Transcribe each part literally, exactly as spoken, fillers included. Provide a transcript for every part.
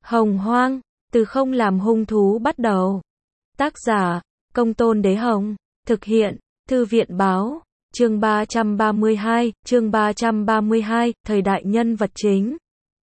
Hồng Hoang, từ không làm hung thú bắt đầu. Tác giả, Công Tôn Đế Hồng. Thực hiện, Thư viện Báo. Chương ba trăm ba mươi hai, chương ba trăm ba mươi hai, thời đại nhân vật chính.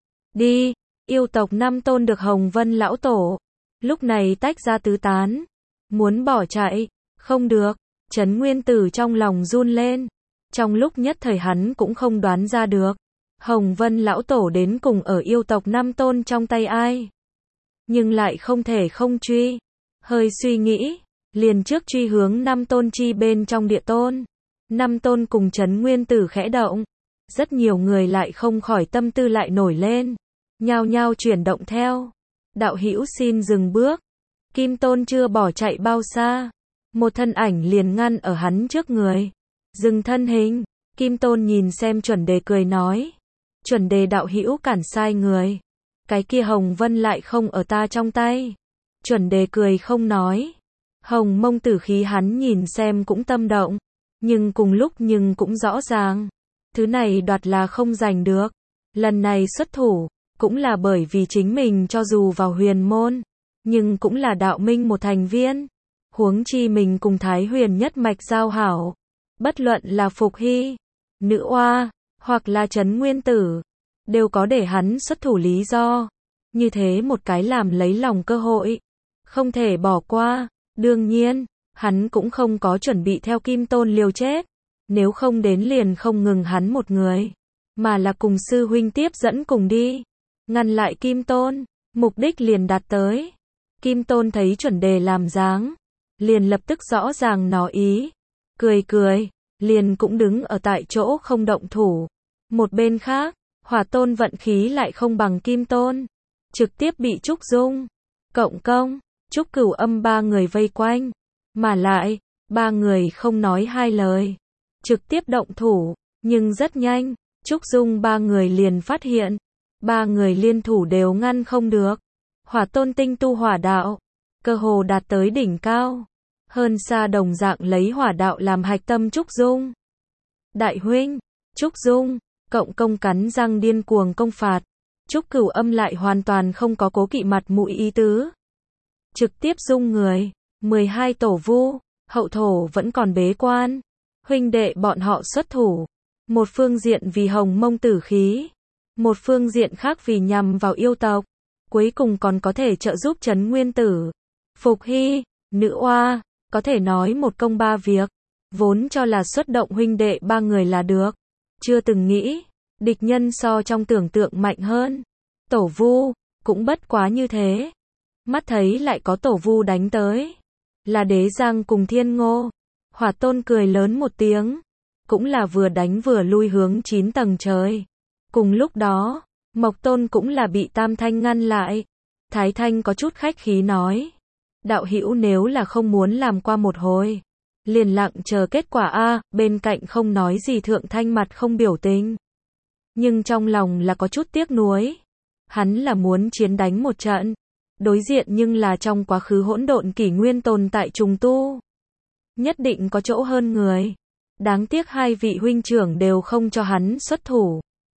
Đi, yêu tộc Năm Tôn được Hồng Vân lão tổ. Lúc này tách ra tứ tán. Muốn bỏ chạy, không được. Trấn Nguyên Tử trong lòng run lên. Trong lúc nhất thời hắn cũng không đoán ra được. Hồng Vân lão tổ đến cùng ở yêu tộc Năm Tôn trong tay ai. Nhưng lại không thể không truy. Hơi suy nghĩ, liền trước truy hướng Năm Tôn chi bên trong địa tôn. Năm Tôn cùng Trấn Nguyên Tử khẽ động. Rất nhiều người lại không khỏi tâm tư lại nổi lên. Nhao nhao chuyển động theo. Đạo hữu xin dừng bước. Kim Tôn chưa bỏ chạy bao xa. Một thân ảnh liền ngăn ở hắn trước người. Dừng thân hình. Kim Tôn nhìn xem chuẩn đề cười nói. Chuẩn đề đạo hữu cản sai người. Cái kia Hồng Vân lại không ở ta trong tay. Chuẩn đề cười không nói. Hồng Mông Tử khí hắn nhìn xem cũng tâm động. Nhưng cùng lúc nhưng cũng rõ ràng. Thứ này đoạt là không giành được. Lần này xuất thủ. Cũng là bởi vì chính mình cho dù vào huyền môn. Nhưng cũng là đạo minh một thành viên. Huống chi mình cùng Thái Huyền nhất mạch giao hảo. Bất luận là Phục Hy, Nữ Oa, hoặc là Trấn Nguyên Tử. Đều có để hắn xuất thủ lý do. Như thế một cái làm lấy lòng cơ hội. Không thể bỏ qua. Đương nhiên, hắn cũng không có chuẩn bị theo Kim Tôn liều chết. Nếu không đến liền không ngừng hắn một người. Mà là cùng sư huynh tiếp dẫn cùng đi. Ngăn lại Kim Tôn. Mục đích liền đạt tới. Kim Tôn thấy chuẩn đề làm dáng. Liền lập tức rõ ràng nó ý. Cười cười. Liền cũng đứng ở tại chỗ không động thủ. Một bên khác, Hỏa Tôn vận khí lại không bằng Kim Tôn. Trực tiếp bị Trúc Dung, Cộng Công, Trúc Cửu Âm ba người vây quanh. Mà lại, ba người không nói hai lời. Trực tiếp động thủ. Nhưng rất nhanh, Trúc Dung ba người liền phát hiện. Ba người liên thủ đều ngăn không được. Hỏa Tôn tinh tu hỏa đạo. Cơ hồ đạt tới đỉnh cao. Hơn xa đồng dạng lấy hỏa đạo làm hạch tâm Trúc Dung. Đại huynh, Trúc Dung, Cộng Công cắn răng điên cuồng công phạt. Trúc Cửu Âm lại hoàn toàn không có cố kỵ mặt mũi ý tứ. Trực tiếp dung người. mười hai tổ vu, hậu thổ vẫn còn bế quan. Huynh đệ bọn họ xuất thủ. Một phương diện vì Hồng Mông Tử khí. Một phương diện khác vì nhằm vào yêu tộc. Cuối cùng còn có thể trợ giúp Trấn Nguyên Tử, Phục Hy, Nữ Oa. Có thể nói một công ba việc. Vốn cho là xuất động huynh đệ ba người là được. Chưa từng nghĩ. Địch nhân so trong tưởng tượng mạnh hơn. Tổ vu. Cũng bất quá như thế. Mắt thấy lại có tổ vu đánh tới. Là Đế Giang cùng Thiên Ngô. Hỏa Tôn cười lớn một tiếng. Cũng là vừa đánh vừa lui hướng chín tầng trời. Cùng lúc đó. Mộc Tôn cũng là bị Tam Thanh ngăn lại. Thái Thanh có chút khách khí nói. Đạo hữu nếu là không muốn làm qua một hồi. Liền lặng chờ kết quả a. Bên cạnh không nói gì Thượng Thanh mặt không biểu tình. Nhưng trong lòng là có chút tiếc nuối. Hắn là muốn chiến đánh một trận. Đối diện nhưng là trong quá khứ hỗn độn kỷ nguyên tồn tại trùng tu. Nhất định có chỗ hơn người. Đáng tiếc hai vị huynh trưởng đều không cho hắn xuất thủ.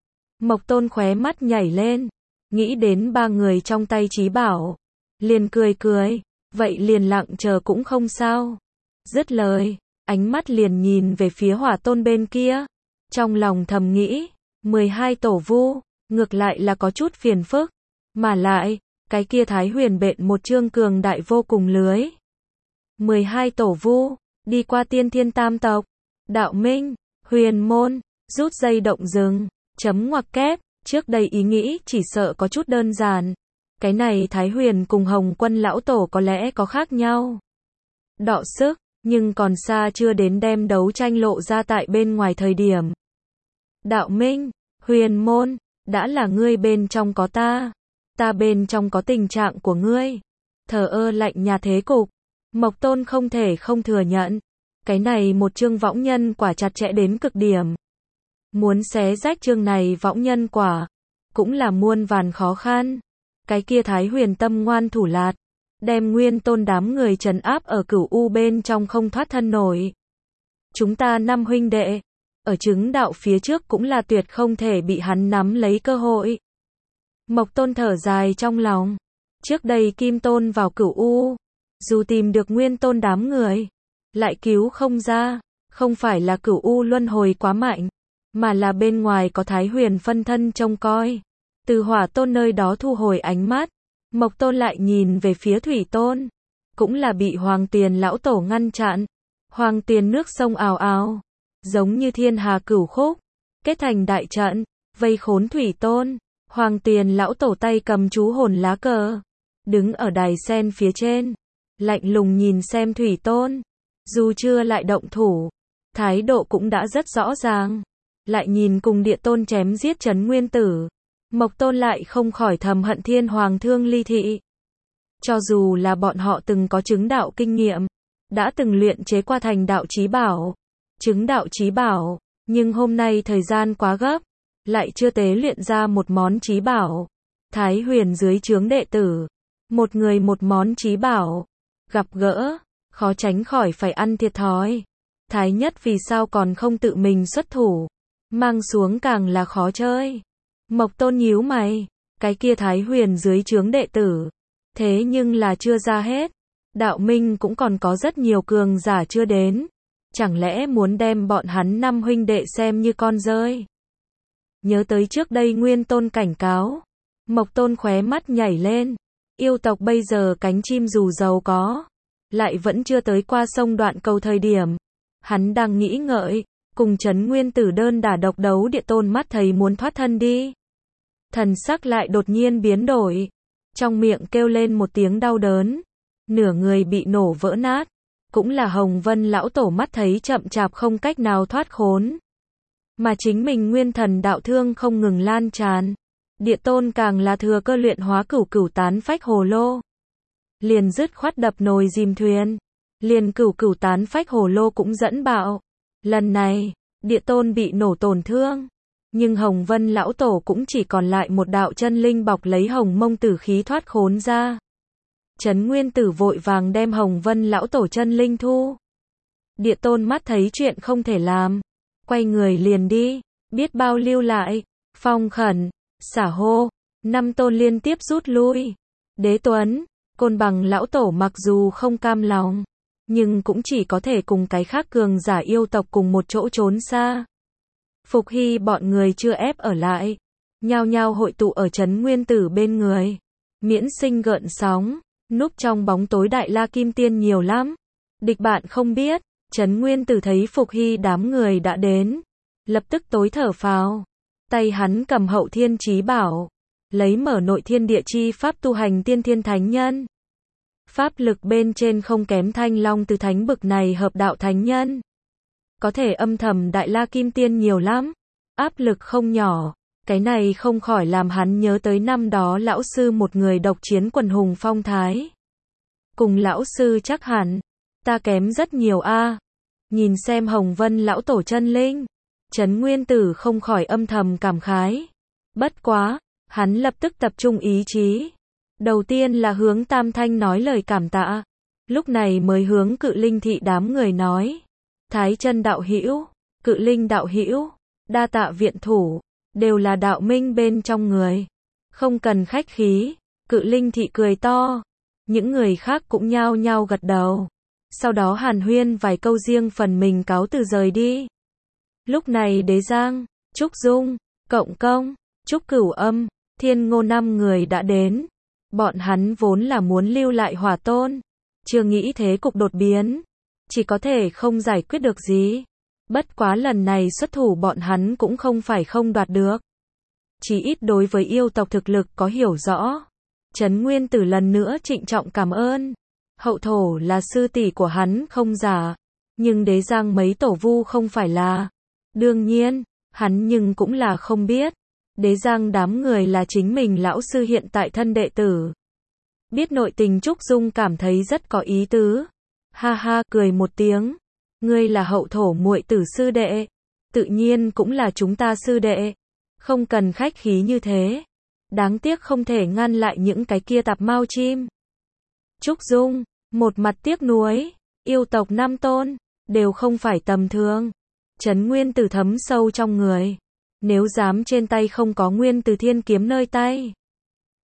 Mộc Tôn khóe mắt nhảy lên. Nghĩ đến ba người trong tay trí bảo. Liền cười cười. Vậy liền lặng chờ cũng không sao. Dứt lời. Ánh mắt liền nhìn về phía Hỏa Tôn bên kia. Trong lòng thầm nghĩ. mười hai tổ vu. Ngược lại là có chút phiền phức. Mà lại. Cái kia Thái Huyền bện một chương cường đại vô cùng lưới. mười hai tổ vu. Đi qua tiên thiên tam tộc. Đạo minh. Huyền môn. Rút dây động rừng. Chấm ngoặc kép. Trước đây ý nghĩ chỉ sợ có chút đơn giản. Cái này Thái Huyền cùng Hồng Quân lão tổ có lẽ có khác nhau. Đọ sức. Nhưng còn xa chưa đến đem đấu tranh lộ ra tại bên ngoài thời điểm. Đạo minh. Huyền môn. Đã là ngươi bên trong có ta. Ta bên trong có tình trạng của ngươi. Thờ ơ lạnh nhạt thế cục. Mộc Tôn không thể không thừa nhận. Cái này một chương võng nhân quả chặt chẽ đến cực điểm. Muốn xé rách chương này võng nhân quả. Cũng là muôn vàn khó khăn. Cái kia Thái Huyền tâm ngoan thủ lạt. Đem Nguyên Tôn đám người trấn áp ở Cửu U bên trong không thoát thân nổi. Chúng ta năm huynh đệ. Ở chứng đạo phía trước cũng là tuyệt không thể bị hắn nắm lấy cơ hội. Mộc Tôn thở dài trong lòng. Trước đây Kim Tôn vào Cửu U, dù tìm được Nguyên Tôn đám người, lại cứu không ra, không phải là Cửu U luân hồi quá mạnh, mà là bên ngoài có Thái Huyền phân thân trông coi. Từ Hỏa Tôn nơi đó thu hồi ánh mắt, Mộc Tôn lại nhìn về phía Thủy Tôn, cũng là bị Hoàng Tiền lão tổ ngăn chặn. Hoàng Tiền nước sông ào ào, giống như thiên hà cửu khúc, kết thành đại trận, vây khốn Thủy Tôn. Hoàng Tiền lão tổ tay cầm chú hồn lá cờ, đứng ở đài sen phía trên, lạnh lùng nhìn xem Thủy Tôn. Dù chưa lại động thủ, thái độ cũng đã rất rõ ràng. Lại nhìn cùng Địa Tôn chém giết Trấn Nguyên Tử, Mộc Tôn lại không khỏi thầm hận Thiên Hoàng Thương Ly Thị. Cho dù là bọn họ từng có chứng đạo kinh nghiệm, đã từng luyện chế qua thành đạo chí bảo, chứng đạo chí bảo, nhưng hôm nay thời gian quá gấp, lại chưa tế luyện ra một món chí bảo. Thái Huyền dưới trướng đệ tử, một người một món chí bảo, gặp gỡ, khó tránh khỏi phải ăn thiệt thòi. Thái nhất vì sao còn không tự mình xuất thủ, mang xuống càng là khó chơi. Mộc Tôn nhíu mày, cái kia Thái Huyền dưới trướng đệ tử, thế nhưng là chưa ra hết. Đạo Minh cũng còn có rất nhiều cường giả chưa đến, chẳng lẽ muốn đem bọn hắn năm huynh đệ xem như con rơi? Nhớ tới trước đây Nguyên Tôn cảnh cáo, Mộc Tôn khóe mắt nhảy lên. Yêu tộc bây giờ cánh chim dù giàu có, lại vẫn chưa tới qua sông Đoạn Cầu thời điểm. Hắn đang nghĩ ngợi, cùng Trấn Nguyên Tử đơn đả độc đấu. Địa Tôn mắt thấy muốn thoát thân đi, thần sắc lại đột nhiên biến đổi, trong miệng kêu lên một tiếng đau đớn, nửa người bị nổ vỡ nát. Cũng là Hồng Vân lão tổ mắt thấy chậm chạp không cách nào thoát khốn, mà chính mình nguyên thần đạo thương không ngừng lan tràn. Địa Tôn càng là thừa cơ luyện hóa cửu cửu tán phách hồ lô, liền dứt khoát đập nồi dìm thuyền, liền cửu cửu tán phách hồ lô cũng dẫn bạo. Lần này, Địa Tôn bị nổ tổn thương, nhưng Hồng Vân lão tổ cũng chỉ còn lại một đạo chân linh bọc lấy hồng mông tử khí thoát khốn ra. Trấn Nguyên Tử vội vàng đem Hồng Vân lão tổ chân linh thu. Địa Tôn mắt thấy chuyện không thể làm, quay người liền đi, biết bao lưu lại, Phong Khẩn, Xả Hô, năm tôn liên tiếp rút lui. Đế Tuấn, Côn Bằng lão tổ mặc dù không cam lòng, nhưng cũng chỉ có thể cùng cái khác cường giả yêu tộc cùng một chỗ trốn xa. Phục Hy bọn người chưa ép ở lại, nhao nhao hội tụ ở Trấn Nguyên Tử bên người, miễn sinh gợn sóng. Núp trong bóng tối Đại La Kim Tiên nhiều lắm, địch bạn không biết. Trấn Nguyên Tử thấy Phục Hy đám người đã đến, lập tức tối thở phào. Tay hắn cầm Hậu Thiên Chí Bảo, lấy mở Nội Thiên Địa Chi pháp tu hành tiên thiên thánh nhân. Pháp lực bên trên không kém Thanh Long Từ Thánh bực này hợp đạo thánh nhân. Có thể âm thầm Đại La Kim Tiên nhiều lắm, áp lực không nhỏ. Cái này không khỏi làm hắn nhớ tới năm đó lão sư một người độc chiến quần hùng phong thái. Cùng lão sư chắc hẳn, ta kém rất nhiều a. Nhìn xem Hồng Vân lão tổ chân linh, Trấn Nguyên Tử không khỏi âm thầm cảm khái. Bất quá, hắn lập tức tập trung ý chí. Đầu tiên là hướng Tam Thanh nói lời cảm tạ, lúc này mới hướng Cự Linh thị đám người nói. Thái Chân đạo hữu, Cự Linh đạo hữu, đa tạ viện thủ. Đều là đạo minh bên trong người, không cần khách khí. Cự Linh thị cười to, những người khác cũng nhao nhao gật đầu. Sau đó hàn huyên vài câu riêng phần mình cáo từ rời đi. Lúc này Đế Giang, Trúc Dung, Cộng Công, Trúc Cửu Âm, Thiên Ngô năm người đã đến. Bọn hắn vốn là muốn lưu lại Hỏa Tôn, chưa nghĩ thế cục đột biến, chỉ có thể không giải quyết được gì. Bất quá lần này xuất thủ bọn hắn cũng không phải không đoạt được. Chỉ ít đối với yêu tộc thực lực có hiểu rõ. Trấn Nguyên Tử lần nữa trịnh trọng cảm ơn. Hậu thổ là sư tỷ của hắn không giả, nhưng Đế Giang mấy tổ vu không phải là. Đương nhiên, hắn nhưng cũng là không biết. Đế Giang đám người là chính mình lão sư hiện tại thân đệ tử. Biết nội tình Trúc Dung cảm thấy rất có ý tứ. Ha ha cười một tiếng. Ngươi là hậu thổ muội tử sư đệ, tự nhiên cũng là chúng ta sư đệ, không cần khách khí như thế. Đáng tiếc không thể ngăn lại những cái kia tạp mao chim. Trúc Dung, một mặt tiếc nuối, yêu tộc năm tôn, đều không phải tầm thường. Trấn Nguyên Tử thấm sâu trong người, nếu dám trên tay không có Nguyên Từ Thiên kiếm nơi tay,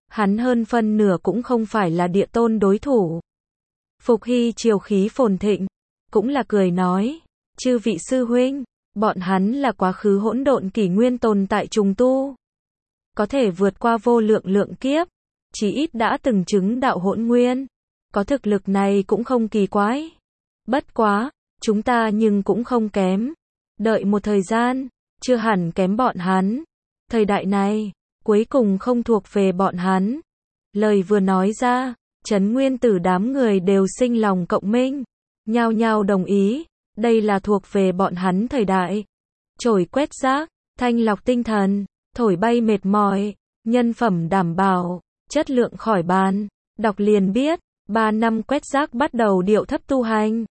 hắn hơn phân nửa cũng không phải là địa tôn đối thủ. Phục Hy triều khí phồn thịnh, cũng là cười nói, chư vị sư huynh, bọn hắn là quá khứ hỗn độn kỷ nguyên tồn tại trùng tu. Có thể vượt qua vô lượng lượng kiếp, chí ít đã từng chứng đạo hỗn nguyên. Có thực lực này cũng không kỳ quái. Bất quá, chúng ta nhưng cũng không kém. Đợi một thời gian, chưa hẳn kém bọn hắn. Thời đại này, cuối cùng không thuộc về bọn hắn. Lời vừa nói ra, Trấn Nguyên Tử đám người đều sinh lòng cộng minh, nhao nhao đồng ý, đây là thuộc về bọn hắn thời đại. Trổi quét rác, thanh lọc tinh thần, thổi bay mệt mỏi, nhân phẩm đảm bảo, chất lượng khỏi bàn. Đọc liền biết, ba năm quét rác bắt đầu điệu thấp tu hành.